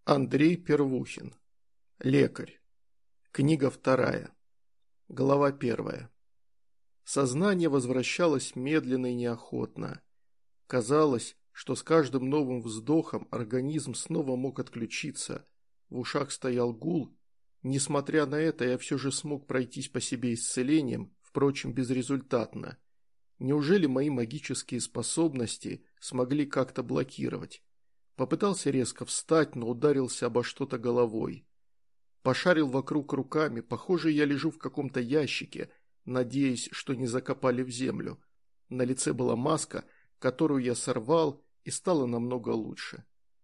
Андрей Первухин. Лекарь. Книга 2. Глава 1. Сознание возвращалось медленно и неохотно. Казалось, что с каждым новым вздохом организм снова мог отключиться. В ушах стоял гул. Несмотря на это, я все же смог пройтись по себе исцелением, впрочем, безрезультатно. Неужели мои магические способности смогли как-то блокировать? Попытался резко встать, но ударился обо что-то головой. Пошарил вокруг руками, похоже, я лежу в каком-то ящике, надеясь, что не закопали в землю. На лице была маска, которую я сорвал, и стало намного лучше.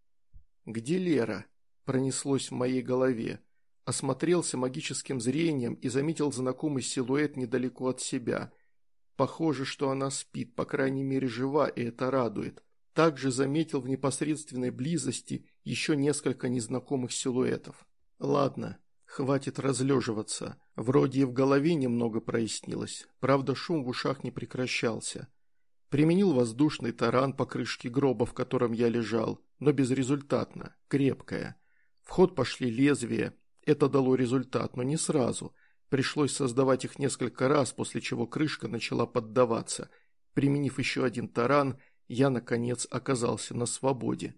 «Где Лера?» – пронеслось в моей голове. Осмотрелся магическим зрением и заметил знакомый силуэт недалеко от себя. Похоже, что она спит, по крайней мере жива, и это радует. Также заметил в непосредственной близости еще несколько незнакомых силуэтов. Ладно, хватит разлеживаться. Вроде и в голове немного прояснилось. Правда, шум в ушах не прекращался. Применил воздушный таран по крышке гроба, в котором я лежал, но безрезультатно, крепкая. В ход пошли лезвия. Это дало результат, но не сразу. Пришлось создавать их несколько раз, после чего крышка начала поддаваться. Применив еще один таран, я, наконец, оказался на свободе.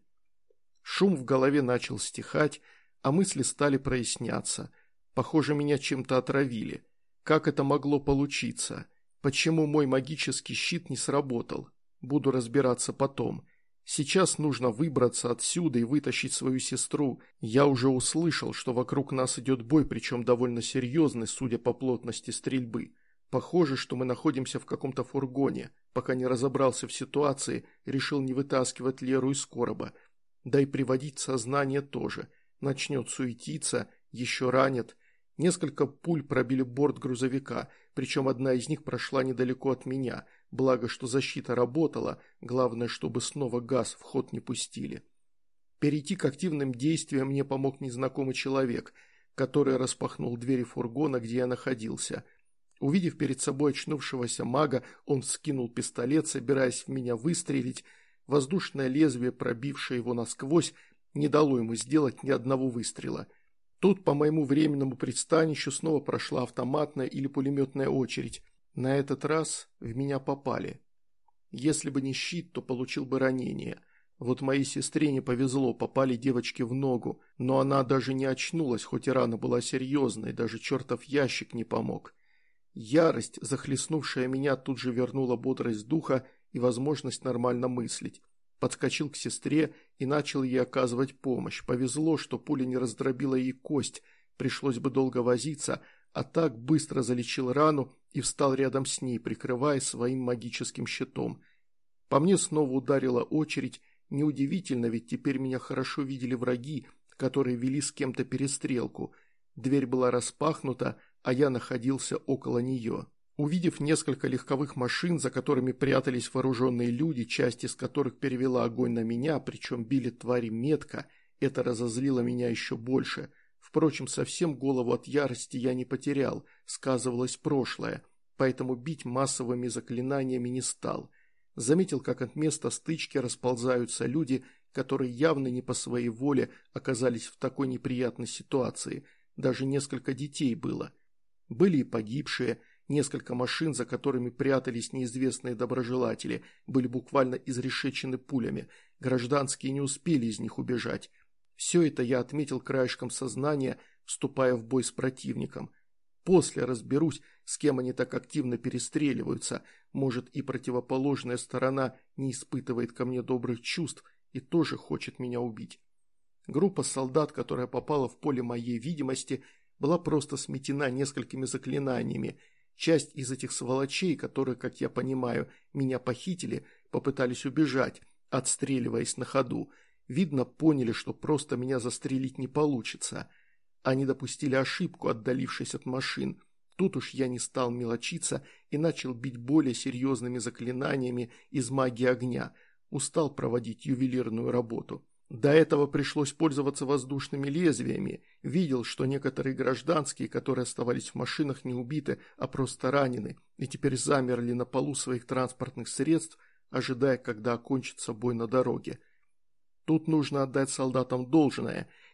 Шум в голове начал стихать, а мысли стали проясняться. Похоже, меня чем-то отравили. Как это могло получиться? Почему мой магический щит не сработал? Буду разбираться потом. Сейчас нужно выбраться отсюда и вытащить свою сестру. Я уже услышал, что вокруг нас идет бой, причем довольно серьезный, судя по плотности стрельбы. Похоже, что мы находимся в каком-то фургоне. Пока не разобрался в ситуации, решил не вытаскивать Леру из короба. Да и приводить в сознание тоже. Начнет суетиться, еще ранит. Несколько пуль пробили борт грузовика, причем одна из них прошла недалеко от меня. Благо, что защита работала, главное, чтобы снова газ в ход не пустили. Перейти к активным действиям мне помог незнакомый человек, который распахнул двери фургона, где я находился. Увидев перед собой очнувшегося мага, он вскинул пистолет, собираясь в меня выстрелить. Воздушное лезвие, пробившее его насквозь, не дало ему сделать ни одного выстрела. Тут по моему временному пристанищу снова прошла автоматная или пулеметная очередь. На этот раз в меня попали. Если бы не щит, то получил бы ранение. Вот моей сестре не повезло, попали девочке в ногу, но она даже не очнулась, хоть и рана была серьезной, даже чертов ящик не помог. Ярость, захлестнувшая меня, тут же вернула бодрость духа и возможность нормально мыслить. Подскочил к сестре и начал ей оказывать помощь. Повезло, что пуля не раздробила ей кость, пришлось бы долго возиться, а так быстро залечил рану и встал рядом с ней, прикрывая своим магическим щитом. По мне снова ударила очередь. Неудивительно, ведь теперь меня хорошо видели враги, которые вели с кем-то перестрелку. Дверь была распахнута, а я находился около нее. Увидев несколько легковых машин, за которыми прятались вооруженные люди, часть из которых перевела огонь на меня, причем били твари метко, это разозлило меня еще больше. Впрочем, совсем голову от ярости я не потерял, сказывалось прошлое, поэтому бить массовыми заклинаниями не стал. Заметил, как от места стычки расползаются люди, которые явно не по своей воле оказались в такой неприятной ситуации. Даже несколько детей было. Были и погибшие. Несколько машин, за которыми прятались неизвестные доброжелатели, были буквально изрешечены пулями. Гражданские не успели из них убежать. Все это я отметил краешком сознания, вступая в бой с противником. После разберусь, с кем они так активно перестреливаются. Может, и противоположная сторона не испытывает ко мне добрых чувств и тоже хочет меня убить. Группа солдат, которая попала в поле моей видимости, была просто сметена несколькими заклинаниями. Часть из этих сволочей, которые, как я понимаю, меня похитили, попытались убежать, отстреливаясь на ходу. Видно, поняли, что просто меня застрелить не получится. Они допустили ошибку, отдалившись от машин. Тут уж я не стал мелочиться и начал бить более серьезными заклинаниями из магии огня. Устал проводить ювелирную работу. До этого пришлось пользоваться воздушными лезвиями. Видел, что некоторые гражданские, которые оставались в машинах, не убиты, а просто ранены, и теперь замерли на полу своих транспортных средств, ожидая, когда окончится бой на дороге. Тут нужно отдать солдатам должное.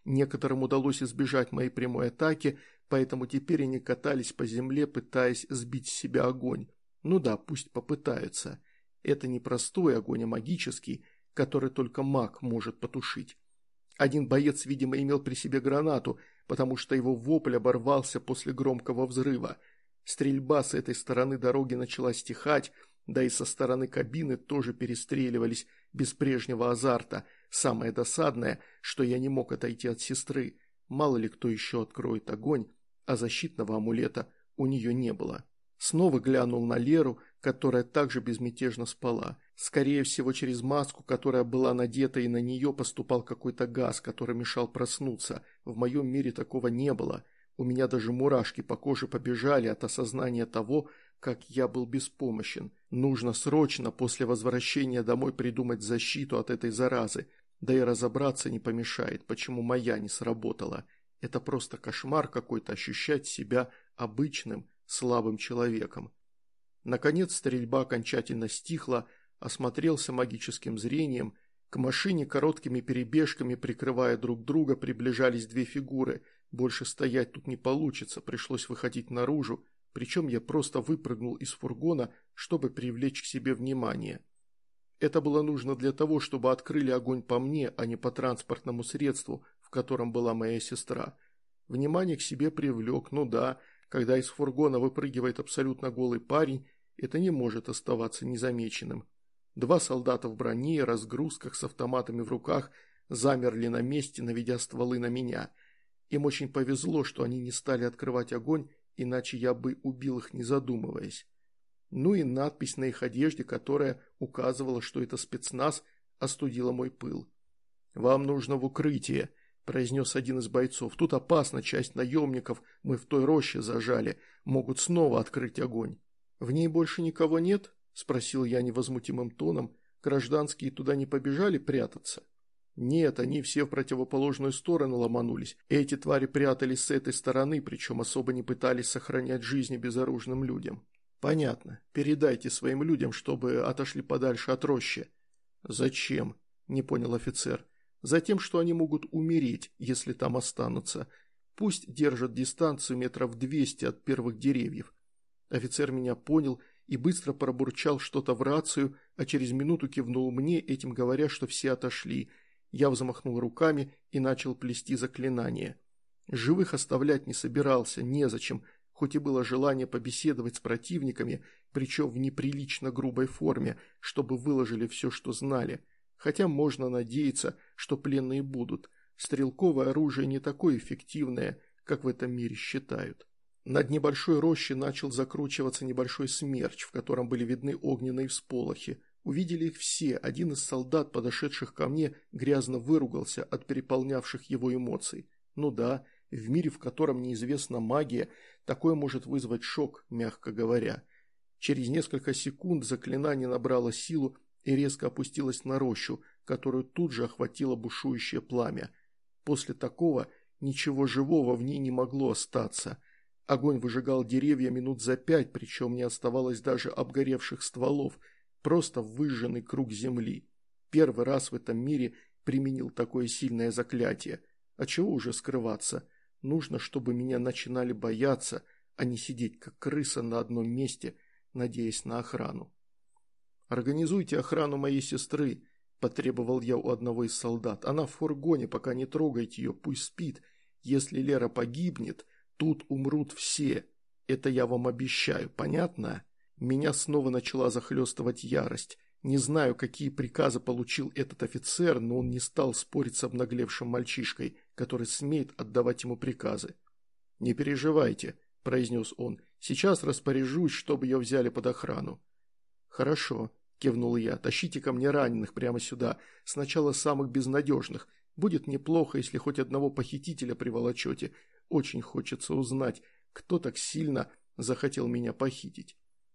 Некоторым удалось избежать моей прямой атаки, поэтому теперь они катались по земле, пытаясь сбить с себя огонь. Ну да, пусть попытаются. Это не простой огонь, а магический, который только маг может потушить. Один боец, видимо, имел при себе гранату, потому что его вопль оборвался после громкого взрыва. Стрельба с этой стороны дороги начала стихать, да и со стороны кабины тоже перестреливались без прежнего азарта. Самое досадное, что я не мог отойти от сестры. Мало ли кто еще откроет огонь, а защитного амулета у нее не было. Снова глянул на Леру, которая также безмятежно спала. Скорее всего, через маску, которая была надета, и на нее поступал какой-то газ, который мешал проснуться. В моем мире такого не было. У меня даже мурашки по коже побежали от осознания того, как я был беспомощен. Нужно срочно после возвращения домой придумать защиту от этой заразы. Да и разобраться не помешает, почему моя не сработала. Это просто кошмар какой-то ощущать себя обычным, слабым человеком. Наконец стрельба окончательно стихла, осмотрелся магическим зрением. К машине короткими перебежками, прикрывая друг друга, приближались две фигуры. Больше стоять тут не получится, пришлось выходить наружу, причем я просто выпрыгнул из фургона, чтобы привлечь к себе внимание. Это было нужно для того, чтобы открыли огонь по мне, а не по транспортному средству, в котором была моя сестра. Внимание к себе привлек, ну да, когда из фургона выпрыгивает абсолютно голый парень, это не может оставаться незамеченным. Два солдата в броне и разгрузках с автоматами в руках замерли на месте, наведя стволы на меня. Им очень повезло, что они не стали открывать огонь, иначе я бы убил их, не задумываясь. Ну и надпись на их одежде, которая указывала, что это спецназ, остудила мой пыл. «Вам нужно в укрытие», – произнес один из бойцов. «Тут опасно, часть наемников мы в той роще зажали, могут снова открыть огонь». «В ней больше никого нет?» – спросил я невозмутимым тоном. «Гражданские туда не побежали прятаться?» «Нет, они все в противоположную сторону ломанулись. Эти твари прятались с этой стороны, причем особо не пытались сохранять жизни безоружным людям». «Понятно. Передайте своим людям, чтобы отошли подальше от рощи». «Зачем?» – не понял офицер. «Затем, что они могут умереть, если там останутся. Пусть держат дистанцию метров 200 от первых деревьев». Офицер меня понял и быстро пробурчал что-то в рацию, а через минуту кивнул мне, этим говоря, что все отошли. Я взмахнул руками и начал плести заклинание. Живых оставлять не собирался, незачем, хоть и было желание побеседовать с противниками, причем в неприлично грубой форме, чтобы выложили все, что знали. Хотя можно надеяться, что пленные будут. Стрелковое оружие не такое эффективное, как в этом мире считают. Над небольшой рощей начал закручиваться небольшой смерч, в котором были видны огненные всполохи. Увидели их все, один из солдат, подошедших ко мне, грязно выругался от переполнявших его эмоций. Ну да, в мире, в котором неизвестна магия, такое может вызвать шок, мягко говоря. Через несколько секунд заклинание набрало силу и резко опустилось на рощу, которую тут же охватило бушующее пламя. После такого ничего живого в ней не могло остаться. Огонь выжигал деревья минут за 5, причем не оставалось даже обгоревших стволов, просто выжженный круг земли. Первый раз в этом мире применил такое сильное заклятие. А чего уже скрываться? Нужно, чтобы меня начинали бояться, а не сидеть как крыса на одном месте, надеясь на охрану. «Организуйте охрану моей сестры», – потребовал я у одного из солдат. «Она в фургоне, пока не трогайте ее, пусть спит. Если Лера погибнет, тут умрут все. Это я вам обещаю, понятно?» Меня снова начала захлестывать ярость. Не знаю, какие приказы получил этот офицер, но он не стал спорить с обнаглевшим мальчишкой, который смеет отдавать ему приказы. «Не переживайте», – произнес он, – «сейчас распоряжусь, чтобы ее взяли под охрану». «Хорошо», – кивнул я, – «тащите ко мне раненых прямо сюда, сначала самых безнадежных. Будет неплохо, если хоть одного похитителя приволочете. Очень хочется узнать, кто так сильно захотел меня похитить».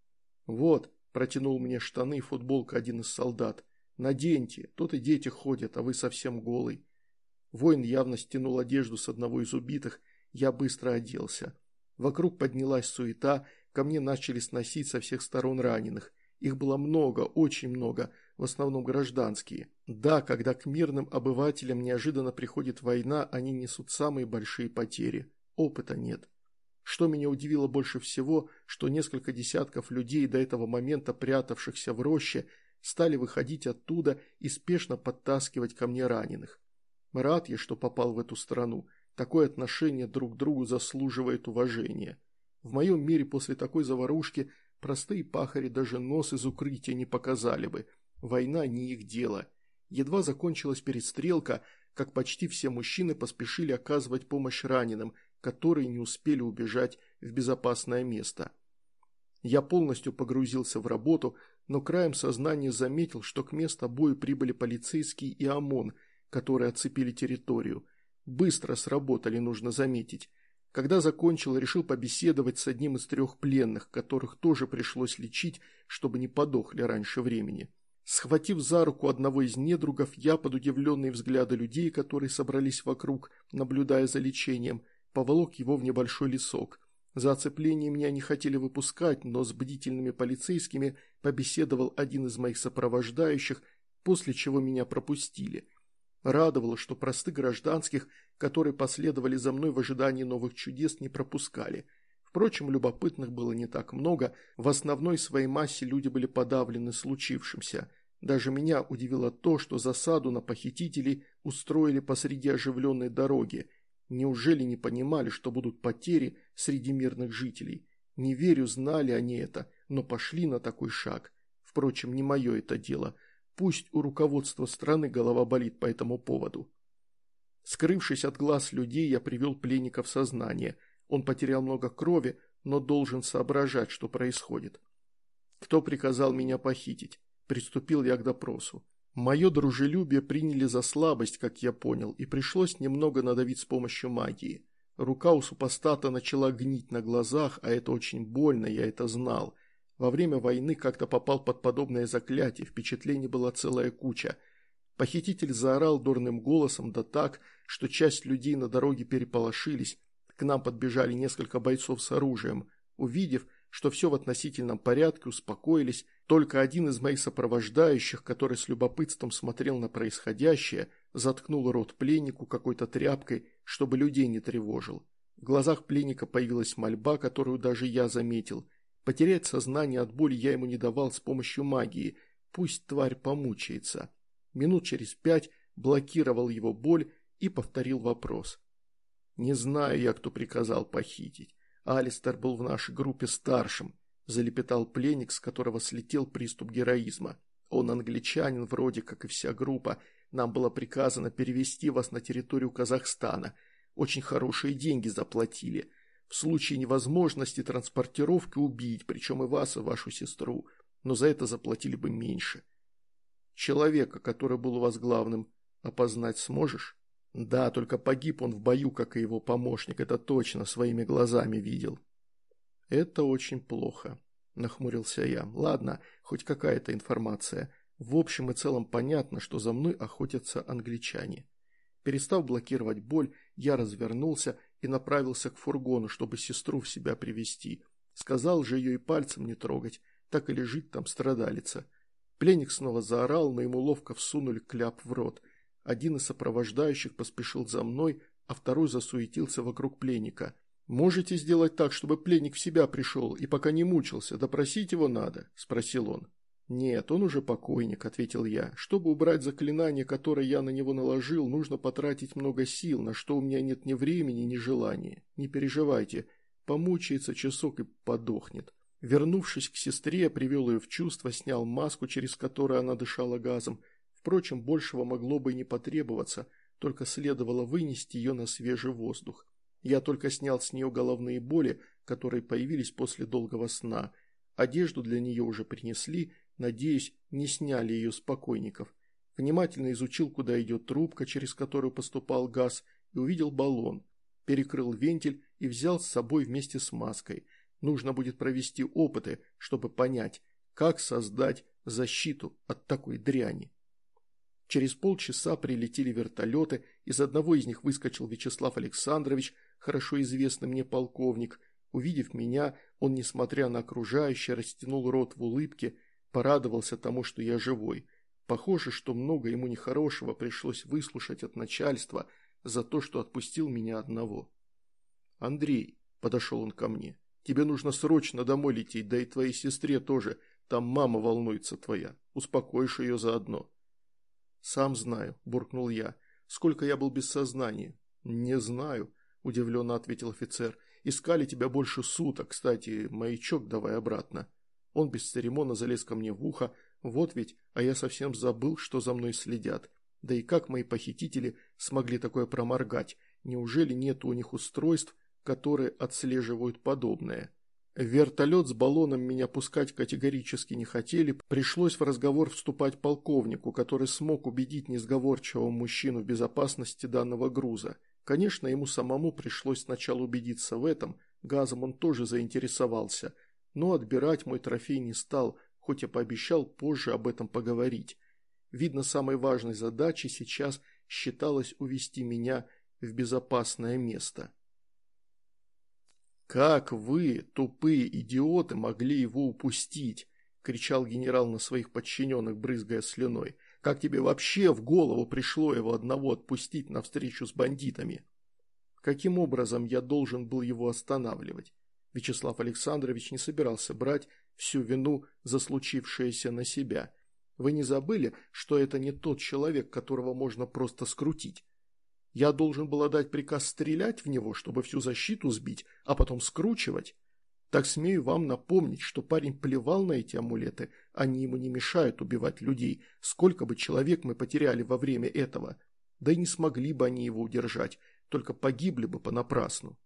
«Вот», – протянул мне штаны и футболку один из солдат. «Наденьте, тут и дети ходят, а вы совсем голый». Воин явно стянул одежду с одного из убитых, я быстро оделся. Вокруг поднялась суета, ко мне начали сносить со всех сторон раненых. Их было много, очень много, в основном гражданские. Да, когда к мирным обывателям неожиданно приходит война, они несут самые большие потери. Опыта нет. Что меня удивило больше всего, что несколько десятков людей, до этого момента прятавшихся в роще, стали выходить оттуда и спешно подтаскивать ко мне раненых. Рад я, что попал в эту страну. Такое отношение друг к другу заслуживает уважения. В моем мире после такой заварушки простые пахари даже нос из укрытия не показали бы. Война не их дело. Едва закончилась перестрелка, как почти все мужчины поспешили оказывать помощь раненым, которые не успели убежать в безопасное место. Я полностью погрузился в работу, но краем сознания заметил, что к месту боя прибыли полицейские и ОМОН, которые оцепили территорию. Быстро сработали, нужно заметить. Когда закончил, решил побеседовать с одним из 3 пленных, которых тоже пришлось лечить, чтобы не подохли раньше времени. Схватив за руку одного из недругов, я, под удивленные взгляды людей, которые собрались вокруг, наблюдая за лечением, поволок его в небольшой лесок. За оцепление меня не хотели выпускать, но с бдительными полицейскими побеседовал один из моих сопровождающих, после чего меня пропустили. Радовало, что простых гражданских, которые последовали за мной в ожидании новых чудес, не пропускали. Впрочем, любопытных было не так много, в основной своей массе люди были подавлены случившимся. Даже меня удивило то, что засаду на похитителей устроили посреди оживленной дороги. Неужели не понимали, что будут потери среди мирных жителей? Не верю, знали они это, но пошли на такой шаг. Впрочем, не мое это дело. Пусть у руководства страны голова болит по этому поводу. Скрывшись от глаз людей, я привел пленника в сознание. Он потерял много крови, но должен соображать, что происходит. Кто приказал меня похитить? Приступил я к допросу. Мое дружелюбие приняли за слабость, как я понял, и пришлось немного надавить с помощью магии. Рука у супостата начала гнить на глазах, а это очень больно, я это знал. Во время войны как-то попал под подобное заклятие, впечатлений была целая куча. Похититель заорал дурным голосом, да так, что часть людей на дороге переполошились. К нам подбежали несколько бойцов с оружием. Увидев, что все в относительном порядке, успокоились. Только один из моих сопровождающих, который с любопытством смотрел на происходящее, заткнул рот пленнику какой-то тряпкой, чтобы людей не тревожил. В глазах пленника появилась мольба, которую даже я заметил. Потерять сознание от боли я ему не давал с помощью магии. Пусть тварь помучается. Минут через 5 блокировал его боль и повторил вопрос. «Не знаю я, кто приказал похитить. Алистер был в нашей группе старшим», – залепетал пленник, с которого слетел приступ героизма. «Он англичанин, вроде как и вся группа. Нам было приказано перевести вас на территорию Казахстана. Очень хорошие деньги заплатили. В случае невозможности транспортировки убить, причем и вас, и вашу сестру. Но за это заплатили бы меньше. Человека, который был у вас главным, опознать сможешь?» «Да, только погиб он в бою, как и его помощник, это точно, своими глазами видел». «Это очень плохо», – нахмурился я. «Ладно, хоть какая-то информация. В общем и целом понятно, что за мной охотятся англичане». Перестав блокировать боль, я развернулся и направился к фургону, чтобы сестру в себя привести. Сказал же ее и пальцем не трогать, так и лежит там страдалица. Пленник снова заорал, но ему ловко всунули кляп в рот. Один из сопровождающих поспешил за мной, а второй засуетился вокруг пленника. «Можете сделать так, чтобы пленник в себя пришел и пока не мучился, допросить его надо?» – спросил он. «Нет, он уже покойник», – ответил я. «Чтобы убрать заклинание, которое я на него наложил, нужно потратить много сил, на что у меня нет ни времени, ни желания. Не переживайте, помучается часок и подохнет». Вернувшись к сестре, привел ее в чувство, снял маску, через которую она дышала газом. Впрочем, большего могло бы и не потребоваться, только следовало вынести ее на свежий воздух. Я только снял с нее головные боли, которые появились после долгого сна. Одежду для нее уже принесли, надеюсь, не сняли ее с покойников. Внимательно изучил, куда идет трубка, через которую поступал газ, и увидел баллон. Перекрыл вентиль и взял с собой вместе с маской. Нужно будет провести опыты, чтобы понять, как создать защиту от такой дряни. Через полчаса прилетели вертолеты, из одного из них выскочил Вячеслав Александрович, хорошо известный мне полковник. Увидев меня, он, несмотря на окружающее, растянул рот в улыбке, порадовался тому, что я живой. Похоже, что много ему нехорошего пришлось выслушать от начальства за то, что отпустил меня одного. «Андрей», – подошел он ко мне, – «тебе нужно срочно домой лететь, да и твоей сестре тоже, там мама волнуется твоя, успокоишь ее заодно». «Сам знаю», – буркнул я, – «сколько я был без сознания?» «Не знаю», – удивленно ответил офицер, – «искали тебя больше суток, кстати, маячок давай обратно». Он бесцеремонно залез ко мне в ухо, вот ведь, а я совсем забыл, что за мной следят. Да и как мои похитители смогли такое проморгать? Неужели нет у них устройств, которые отслеживают подобное? В вертолет с баллоном меня пускать категорически не хотели, пришлось в разговор вступать полковнику, который смог убедить несговорчивого мужчину в безопасности данного груза. Конечно, ему самому пришлось сначала убедиться в этом, газом он тоже заинтересовался, но отбирать мой трофей не стал, хоть и пообещал позже об этом поговорить. Видно, самой важной задачей сейчас считалось увести меня в безопасное место. «Как вы, тупые идиоты, могли его упустить?» – кричал генерал на своих подчиненных, брызгая слюной. «Как тебе вообще в голову пришло его одного отпустить навстречу с бандитами?» Каким образом я должен был его останавливать? Вячеслав Александрович не собирался брать всю вину за случившееся на себя. Вы не забыли, что это не тот человек, которого можно просто скрутить? Я должен был отдать приказ стрелять в него, чтобы всю защиту сбить, а потом скручивать? Так смею вам напомнить, что парень плевал на эти амулеты, они ему не мешают убивать людей, сколько бы человек мы потеряли во время этого. Да и не смогли бы они его удержать, только погибли бы понапрасну.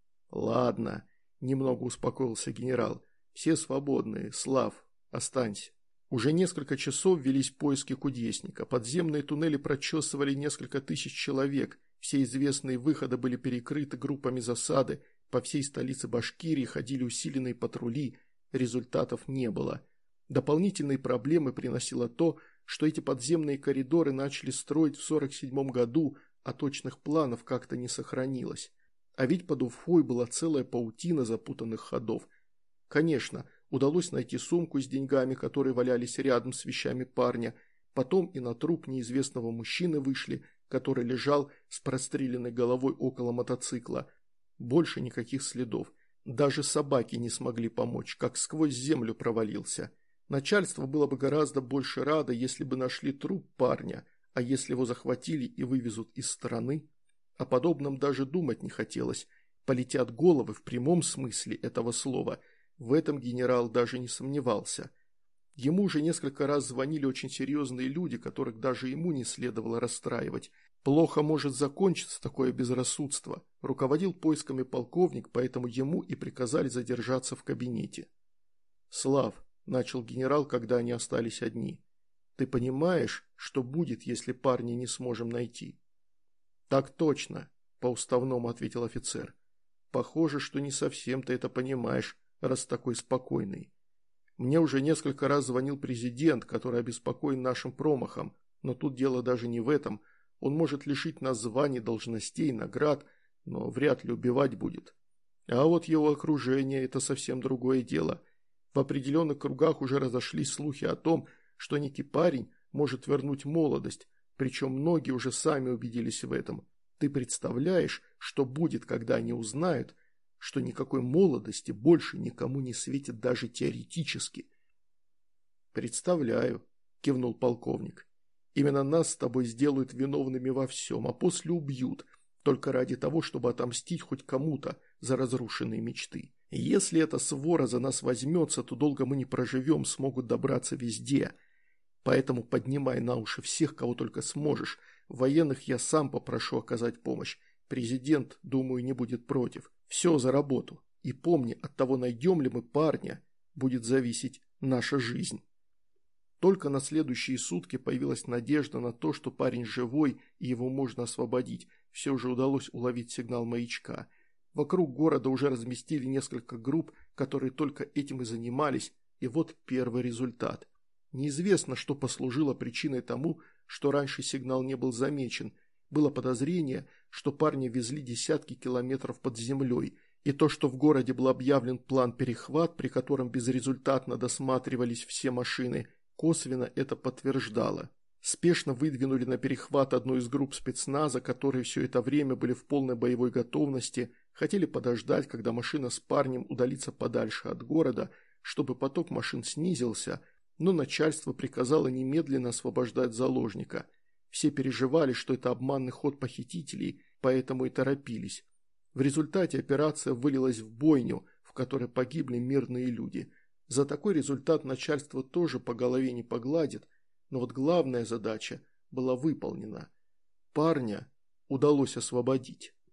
Ладно. Немного успокоился генерал. «Все свободные. Слав, останься». Уже несколько часов велись поиски кудесника. Подземные туннели прочесывали несколько тысяч человек. Все известные выходы были перекрыты группами засады. По всей столице Башкирии ходили усиленные патрули. Результатов не было. Дополнительные проблемы приносило то, что эти подземные коридоры начали строить в 1947 году, а точных планов как-то не сохранилось. А ведь под Уфой была целая паутина запутанных ходов. Конечно, удалось найти сумку с деньгами, которые валялись рядом с вещами парня. Потом и на труп неизвестного мужчины вышли, который лежал с простреленной головой около мотоцикла. Больше никаких следов. Даже собаки не смогли помочь, как сквозь землю провалился. Начальство было бы гораздо больше радо, если бы нашли труп парня, а если его захватили и вывезут из страны? О подобном даже думать не хотелось. Полетят головы в прямом смысле этого слова. В этом генерал даже не сомневался. Ему уже несколько раз звонили очень серьезные люди, которых даже ему не следовало расстраивать. Плохо может закончиться такое безрассудство. Руководил поисками полковник, поэтому ему и приказали задержаться в кабинете. «Слав», – начал генерал, когда они остались одни, – «ты понимаешь, что будет, если парня не сможем найти?» «Так точно», – по-уставному ответил офицер. «Похоже, что не совсем ты это понимаешь, раз такой спокойный. Мне уже несколько раз звонил президент, который обеспокоен нашим промахом, но тут дело даже не в этом. Он может лишить нас званий, должностей, наград, но вряд ли убивать будет. А вот его окружение – это совсем другое дело. В определенных кругах уже разошлись слухи о том, что некий парень может вернуть молодость, причем многие уже сами убедились в этом. Ты представляешь, что будет, когда они узнают, что никакой молодости больше никому не светит даже теоретически?» «Представляю», – кивнул полковник. «Именно нас с тобой сделают виновными во всем, а после убьют, только ради того, чтобы отомстить хоть кому-то за разрушенные мечты. Если эта свора за нас возьмется, то долго мы не проживем, смогут добраться везде. Поэтому поднимай на уши всех, кого только сможешь. Военных я сам попрошу оказать помощь. Президент, думаю, не будет против. Все за работу. И помни, от того, найдем ли мы парня, будет зависеть наша жизнь». Только на следующие сутки появилась надежда на то, что парень живой и его можно освободить. Все же удалось уловить сигнал маячка. Вокруг города уже разместили несколько групп, которые только этим и занимались, и вот первый результат. Неизвестно, что послужило причиной тому, что раньше сигнал не был замечен. Было подозрение, что парня везли десятки километров под землей, и то, что в городе был объявлен план-перехват, при котором безрезультатно досматривались все машины, косвенно это подтверждало. Спешно выдвинули на перехват одну из групп спецназа, которые все это время были в полной боевой готовности, хотели подождать, когда машина с парнем удалится подальше от города, чтобы поток машин снизился, но начальство приказало немедленно освобождать заложника. Все переживали, что это обманный ход похитителей, поэтому и торопились. В результате операция вылилась в бойню, в которой погибли мирные люди. За такой результат начальство тоже по голове не погладит, но вот главная задача была выполнена. Парня удалось освободить.